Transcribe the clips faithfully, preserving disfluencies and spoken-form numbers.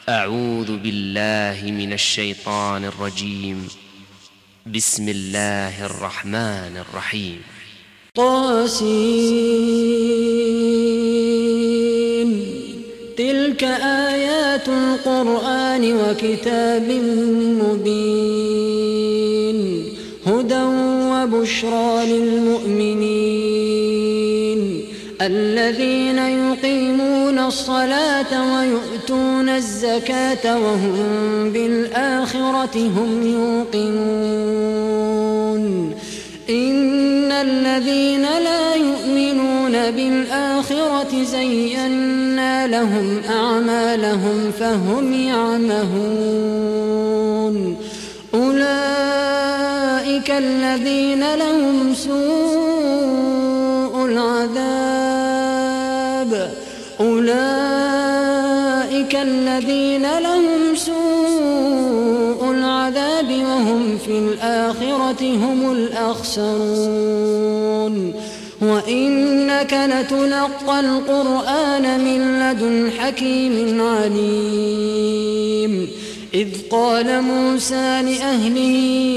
أعوذ بالله من الشيطان الرجيم. بسم الله الرحمن الرحيم. طاسين تلك آيات القرآن وكتاب مبين هدى وبشرى للمؤمنين الذين يقيمون الصلاة ويؤتون الزكاة وهم بالآخرة هم يوقنون إن الذين لا يؤمنون بالآخرة زينا لهم أعمالهم فهم يعمهون أولئك الذين لهم سوء العذاب أولئك الذين لهم سوء العذاب وهم في الآخرة هم الأخسرون وإنك لتلقى القرآن من لدن حكيم عليم إذ قال موسى لأهله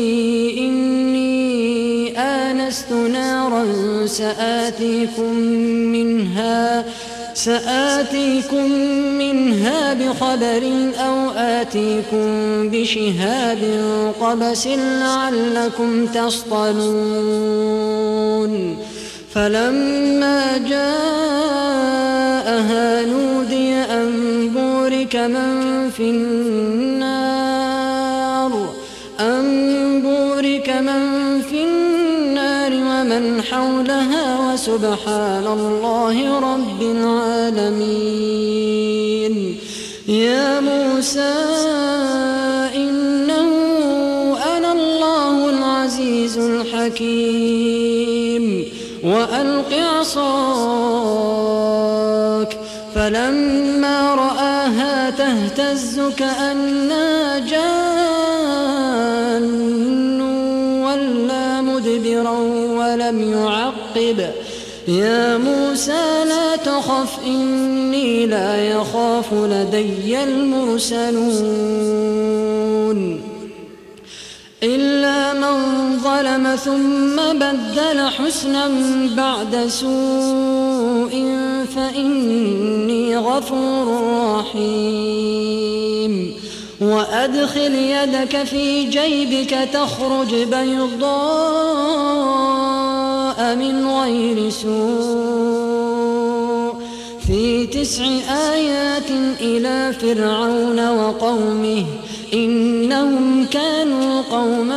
إني آنست نارا سآتيكم منها سآتيكم منها بخبر أو آتيكم بشهاب قبس لعلكم تصطلون فلما جاءها نودي أن بورك من في النار أن بورك من في النار ومن حولها وسبحان الله رب العالمين يا موسى إنه أنا الله العزيز الحكيم وألق عصاك فلما رآها تهتز كأنها جان ولا مدبرا ولم يعقب يا موسى لا تخف إني لا يخاف لدي المرسلون إلا من ظلم ثم بدل حسنا بعد سوء فإني غفور رحيم وأدخل يدك في جيبك تخرج بيضاء من غير سوء في تسع آيات إلى فرعون وقومه إنهم كانوا قوما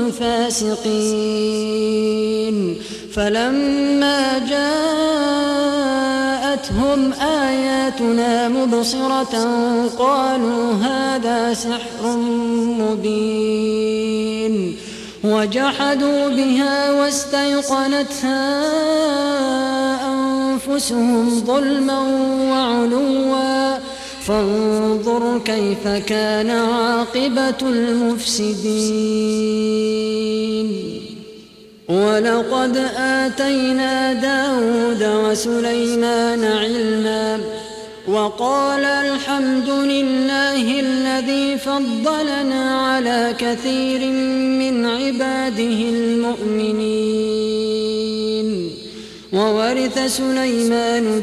فاسقين فلما جاءتهم آياتنا مبصرة قالوا هذا سحر مبين وجحدوا بها واستيقنتها أنفسهم ظلما وعلوا فانظر كيف كان عاقبة المفسدين ولقد آتينا داود وسليمان علما وقال الحمد لله الذي فضلنا على كثير من عباده المؤمنين وورث سليمان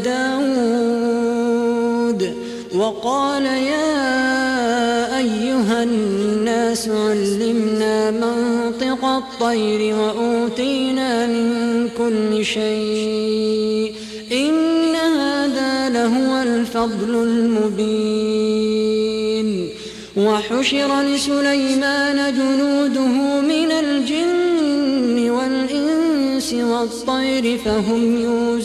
داود وقال يا أيها الناس علمنا منطق الطير وأوتينا من كل شيء إن هذا لهو الفضل المبين وحشر لسليمان جنوده من الجن والإنس والطير فهم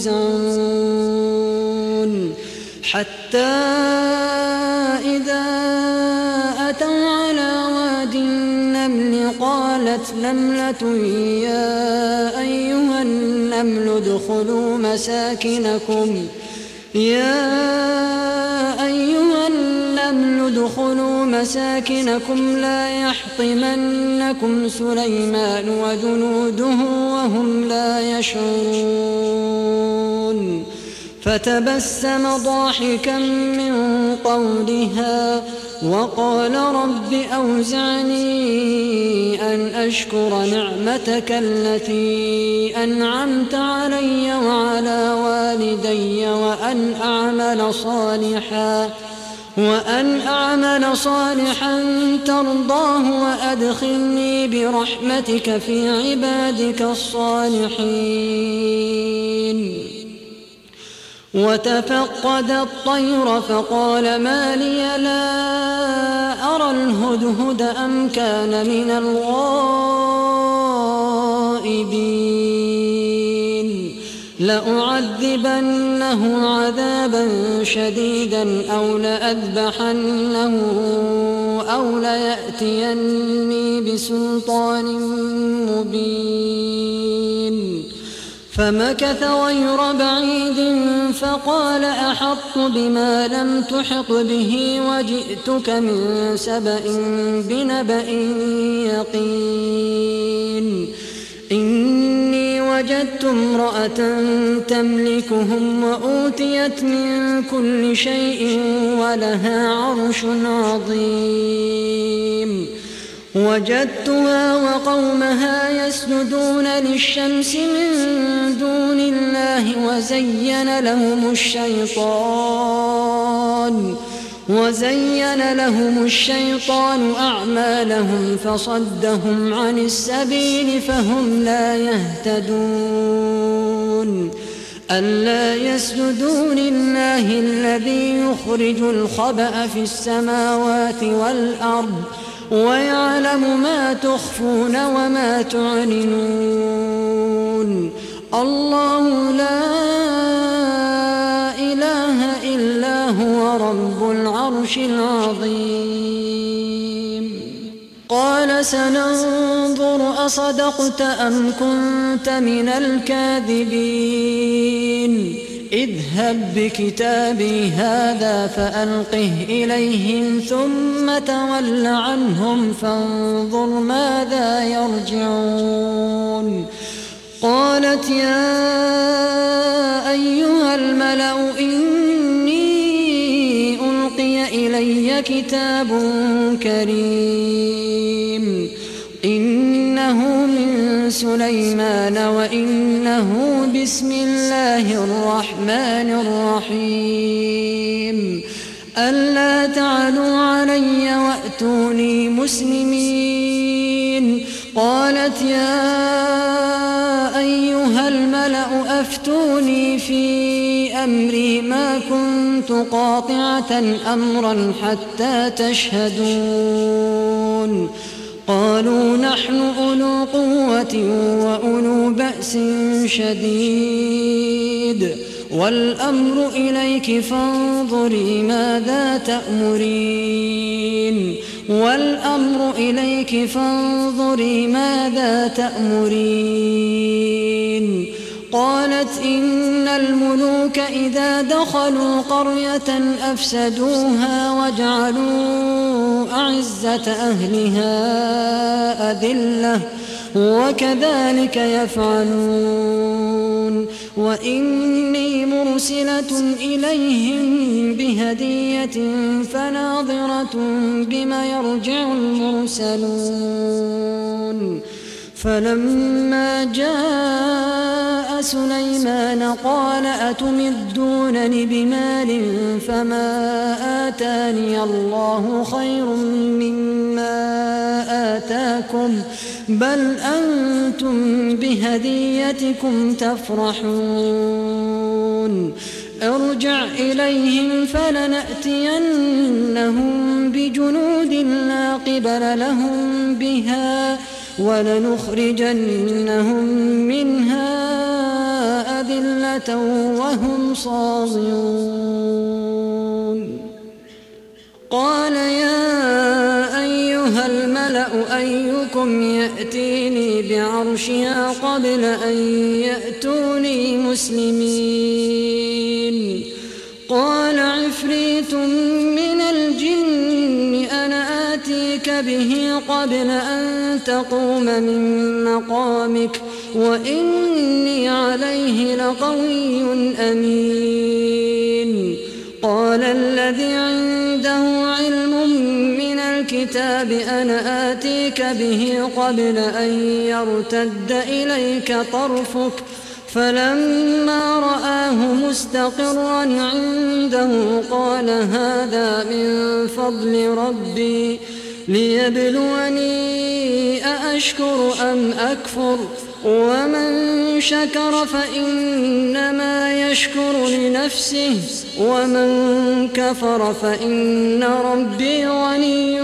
يوزعون حتى إذا أتوا على واد النمل قالت نملة يا أيها النمل ادخلوا مساكنكم يا أيها النمل ادخلوا مساكنكم لا يحطمنكم سليمان وجنوده وهم لا يشعرون فتبسم ضاحكا من قولها وقال رب أوزعني أن أشكر نعمتك التي أنعمت علي وعلى والدي وأن أعمل صالحا وأن أعمل صالحا ترضاه وأدخلني برحمتك في عبادك الصالحين. وتفقد الطير فقال ما لي لا أرى الهدهد أم كان من الغائبين لأعذبنه عذابا شديدا أو لأذبحنه أو ليأتيني بسلطان مبين. فمكث غير بعيد فقال أحطت بما لم تحط به وجئتك من سبأ بنبأ يقين. إني وجدت امرأة تملكهم وأوتيت من كل شيء ولها عرش عظيم. وجدتها وقومها يسجدون للشمس من دون الله وزين لهم الشيطان وزين لهم الشيطان أعمالهم فصدهم عن السبيل فهم لا يهتدون. ألا يسجدوا لله الذي يخرج الخبأ في السماوات والأرض ويعلم ما تخفون وما تعلنون. الله لا إله إلا هو رب العرش العظيم. قال سننظر أصدقت أم كنت من الكاذبين. اذهب بكتابي هذا فألقه إليهم ثم تول عنهم فانظر ماذا يرجعون. قالت يا أيها الملأ إني ألقي إلي كتاب كريم إنه من سليمان وإنه بسم الله الرحمن الرحيم. ألا تعلوا علي وأتوني مسلمين. قالت يا أيها الملأ أفتوني في أمري ما كنت قاطعة أمرا حتى تشهدون. قالوا نحن أولو قوة وأولو بأس شديد والأمر إليك فانظري ماذا تأمرين والأمر إليك فانظري ماذا تأمرين. قالت إن الملوك إذا دخلوا قرية أفسدوها وجعلوا أعزة أهلها أذلة وكذلك يفعلون. وإني مرسلة إليهم بهدية فناظرة بما يرجع المرسلون. فلما جاء سليمان قال أتمدونني بمال فما آتاني الله خير مما آتاكم بل أنتم بهديتكم تفرحون. ارجع إليهم فلنأتينهم بجنود لا قبل لهم بها ولنخرجنهم منها أذلة وهم صاغرون. قال يا أيها الملأ أيكم يأتيني بعرشها قبل أن يأتوني مسلمين. قال عفريت من الجن أنا آتيك به قبل أن تقوم من مقامك وإني عليه لقوي أمين. قال الذي عنده علم من الكتاب أنا آتيك به قبل أن يرتد إليك طرفك فلما رآه مستقرا عنده قال هذا من فضل ربي ليبلوني أأشكر أم أكفر ومن شكر فإنما يشكر لنفسه ومن كفر فإن ربي غني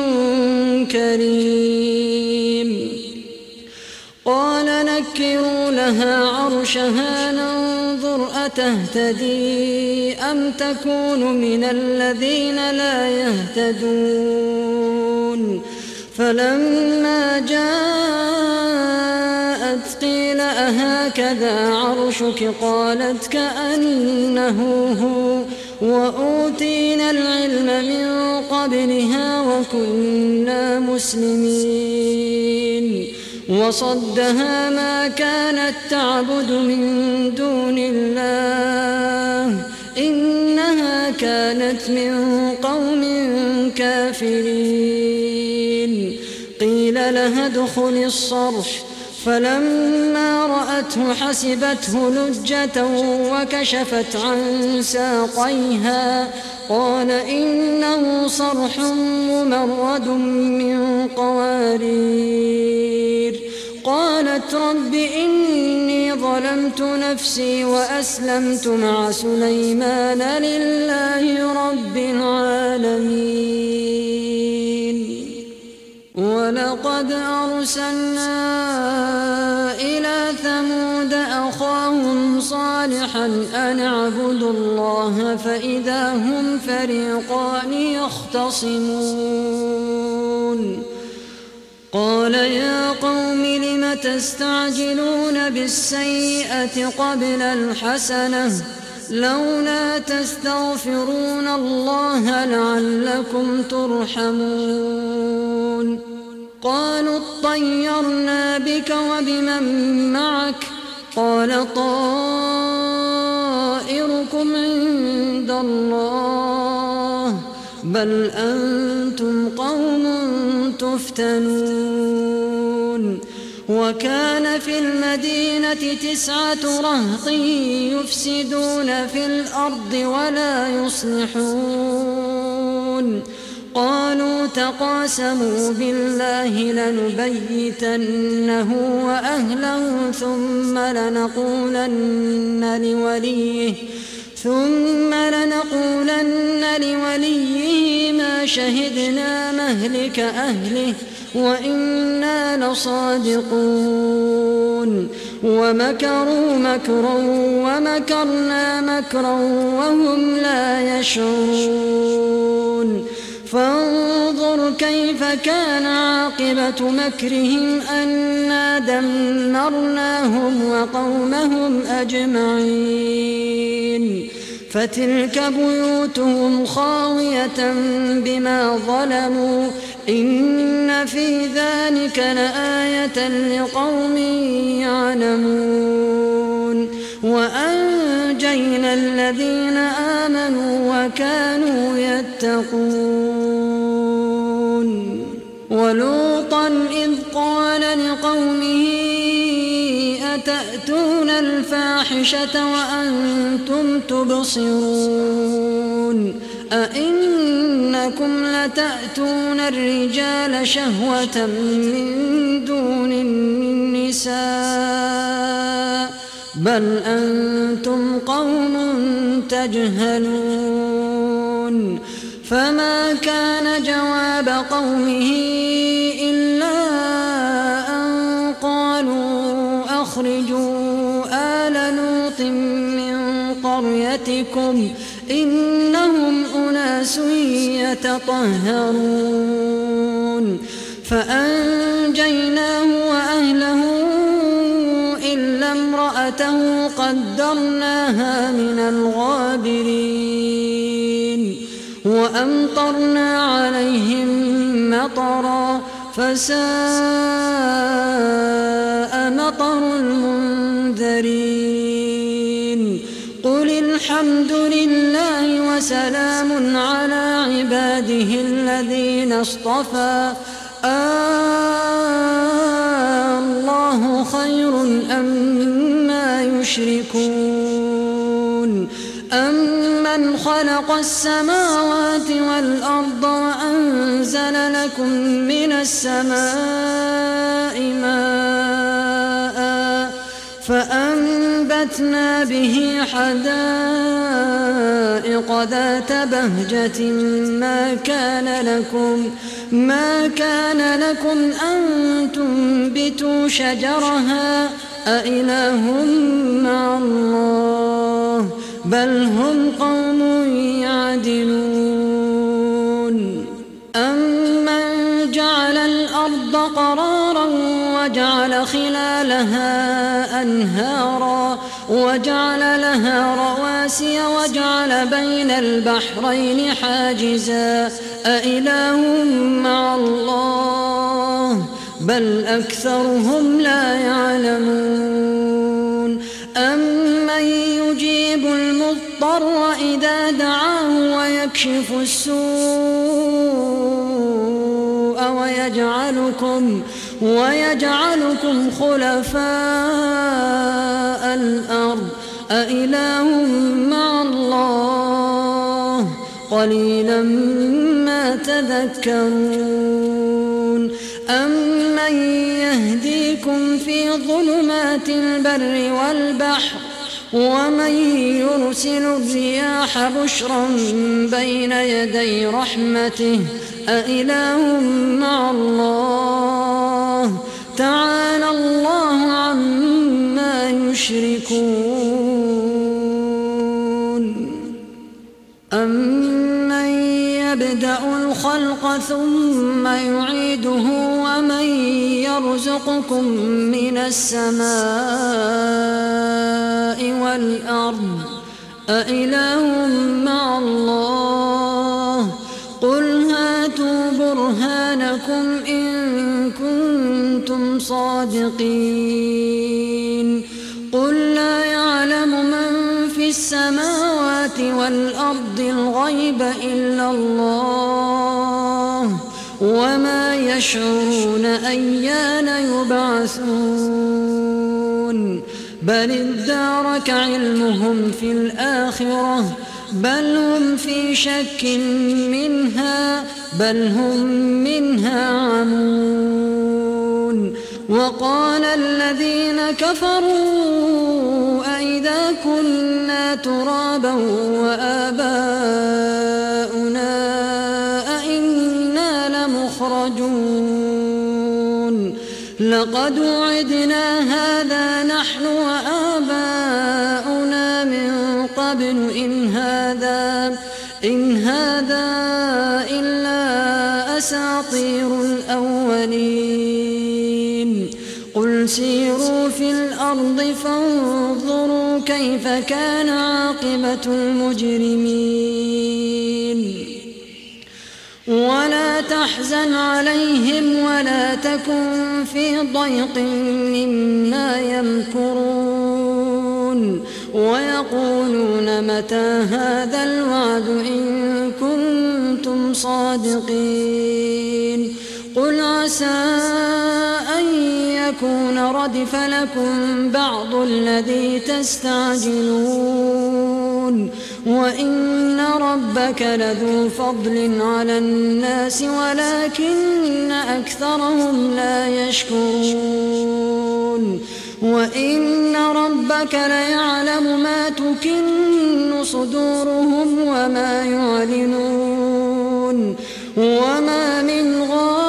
كريم. قال نكروا لها عرشها ننظر أتهتدي أم تكون من الذين لا يهتدون. فلما جاءت قيل أهكذا عرشك قالت كأنه هو وأوتينا العلم من قبلها وكنا مسلمين. وصدها ما كانت تعبد من دون الله إنها كانت من قوم كافرين. قيل لها ادخل الصرح فلما رأته حسبته لجة وكشفت عن ساقيها قال إنه صرح ممرد من قوارير. قالت رب إني ظلمت نفسي وأسلمت مع سليمان لله رب العالمين. ولقد أرسلنا إلى ثمود أخاهم صالحا أن اعبدوا الله فإذا هم فريقان يختصمون. قال يا قوم لم تستعجلون بالسيئة قبل الحسنة لولا تستغفرون الله لعلكم ترحمون. قالوا اطيرنا بك وبمن معك قال طائركم عند الله بل أنتم قوم تفتنون. وكان في المدينة تسعة رهط يفسدون في الأرض ولا يصلحون. قالوا تقاسموا بالله لنبيتنه وأهله ثم لنقولن لوليه ثم لنقولن لوليه ما شهدنا مهلك أهله وإنا لصادقون. ومكروا مكرا ومكرنا مكرا وهم لا يشعرون. فانظر كيف كان عاقبة مكرهم أنا دمرناهم وقومهم أجمعين. فتلك بيوتهم خاوية بما ظلموا إن في ذلك لآية لقوم يعلمون. وأنجينا الذين آمنوا وكانوا يتقون. ولوطا إذ قال لقومه أتأتون الفاحشة وأنتم تبصرون أئنكم لتأتون الرجال شهوة من دون النساء بل أنتم قوم تجهلون. فما كان جواب قومه إلا أن قالوا أخرجوا آل لوط من قريتكم إنهم أناس يتطهرون. فأنجيناه وأهله إلا امرأته قدرناها من الغابرين. وأمطرنا عليهم مطرا فساء مطر المنذرين. مفترين قل الحمد لله وسلام على عباده الذين اصطفى الله خير أما يشركون أمن خلق السماوات والأرض وأنزل لكم من السماء ماء فأنبتنا به حدائق ذات بهجة ما كان لكم ما كان لكم أن تنبتوا شجرها أإله مع الله بل هم قوم يعدلون أمن جعل الأرض قرارا وجعل خلالها أنهارا وجعل لها رواسي وجعل بين البحرين حاجزا أإله مع الله بل أكثرهم لا يعلمون أمن يجيب المضطر إذا دعاه ويكشف السوء ويجعلكم ويجعلكم خلفاء الأرض أإله مع الله قليلا ما تذكرون أمن يهديكم في ظلمات البر والبحر ومن يرسل الرياح بشرا بين يدي رحمته أإله مع الله تعالى الله عما يشركون أمن يبدأ الخلق ثم يعيده ومن يرزقكم من السماء والأرض أإله مع الله قل هاتوا برهانكم إن كنتم صادقين قل لا يعلم من في السماوات والأرض الغيب إلا الله وما يشعرون أيان يبعثون بل ادارك علمهم في الآخرة بل هم في شك منها بل هم منها عمون وقال الذين كفروا أئذا كنا ترابا وآباؤنا أئنا لمخرجون لقد وعدنا هذا نحن وآباؤنا من قبل إن هذا إن هذا إلا أساطير الأولين قل سيروا في الأرض فانظروا كيف كان عاقبة المجرمين ولا تحزن عليهم ولا تكن في ضيق مما يمكرون ويقولون متى هذا الوعد إن كنتم صادقين قل عسى أن يكون ردف لكم بعض الذي تستعجلون وإن ربك لذو فضل على الناس ولكن أكثرهم لا يشكرون وإن ربك ليعلم ما تكن صدورهم وما يعلنون وما من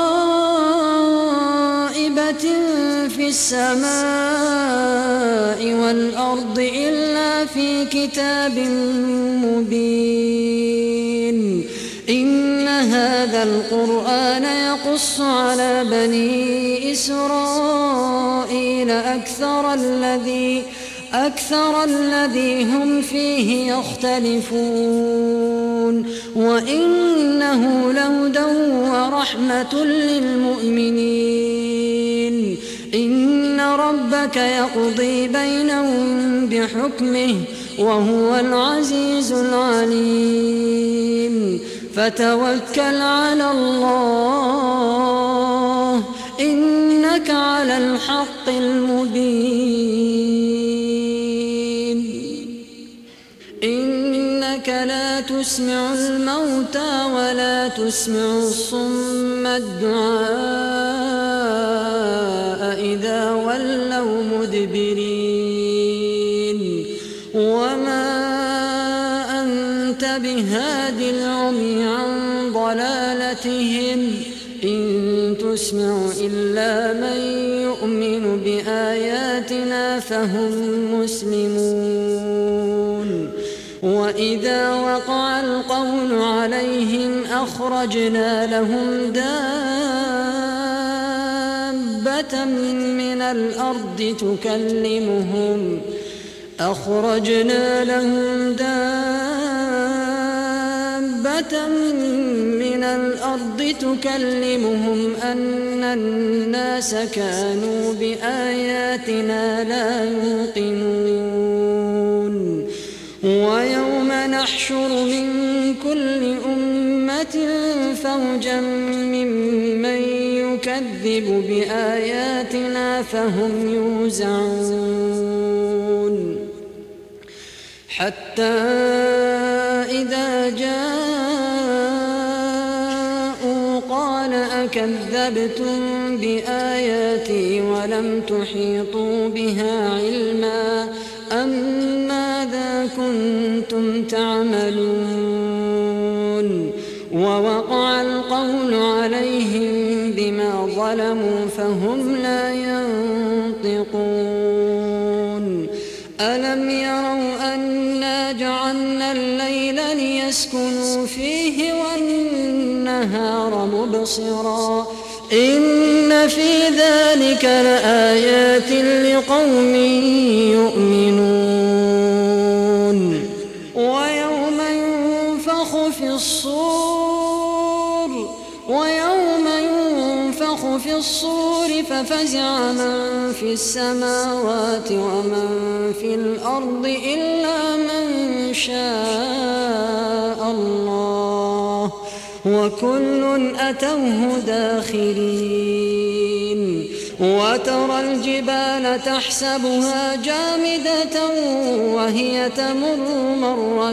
غائبة في السماء والأرض إلا في كتاب مبين إن هذا القرآن يقص على بني إسرائيل أكثر الذي أكثر الذي هم فيه يختلفون وإنه لهدى ورحمة للمؤمنين إن ربك يقضي بينهم بحكمه وهو العزيز العليم فتوكل على الله إنك على الحق المبين إنك لا تسمع الموتى ولا تسمع الصم الدعاء إذا ولوا مدبرين وما أنت بهاد العمي عن ضلالتهم إن تسمع إلا من يؤمن بآياتنا فهم مسلمون وإذا وقع القول عليهم أخرجنا لهم دابة من الأرض تكلمهم أخرجنا لهم دابة من الأرض تكلمهم أن الناس كانوا بآياتنا لا يوقنون ويوم نحشر من كل أمة فوجا ممن يكذب بآياتنا فهم يوزعون حتى إذا جاءوا قال أكذبتم بآياتي ولم تحيطوا بها علما أم ماذا كنتم تعملون ووقع القول عليهم بما ظلموا فهم لا ينطقون ألم يروا أنا جعلنا الليل ليسكنوا فيه والنهار مبصرا إن في ذلك لآيات لقوم يؤمنون ويوم ينفخ في الصور ويوم ينفخ في الصور ففزع من في السماوات ومن في الأرض إلا من شاء الله وكل أتوه داخرين وترى الجبال تحسبها جامدة وهي تمر مر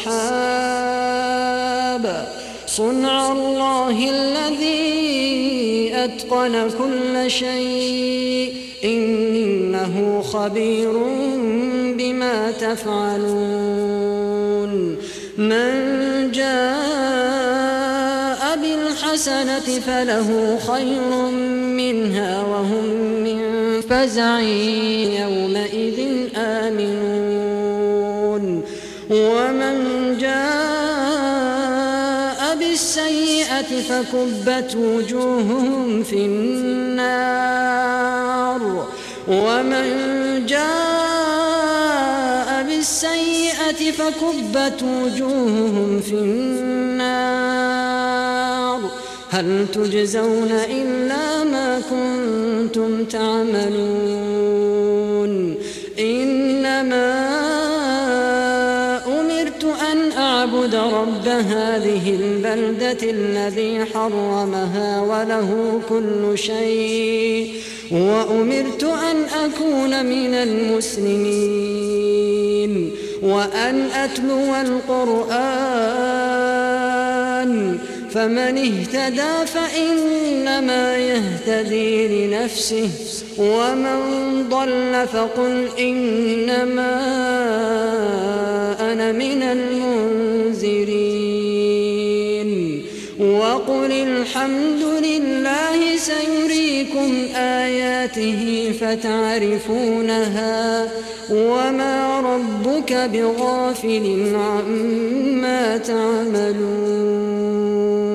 السحاب صنع الله الذي أتقن كل شيء إنه خبير بما تفعلون من جاء بالحسنة فله خير منها وهم من فزع يومئذ آمنون ومن جاء بالسيئة فكبت وجوههم في النار ومن جاء بالسيئة فكبت وجوههم في النار هل تجزون إلا ما كنتم تعملون إنما أمرت أن أعبد رب هذه البلدة الذي حرمها وله كل شيء وأمرت أن أكون من المسلمين وأن أتلو القرآن فمن اهتدى فإنما يهتدي لنفسه ومن ضل فقل إنما أنا من المنذرين وقل الحمد لله سيريكم آياته فتعرفونها وما ربك بغافل عما تعملون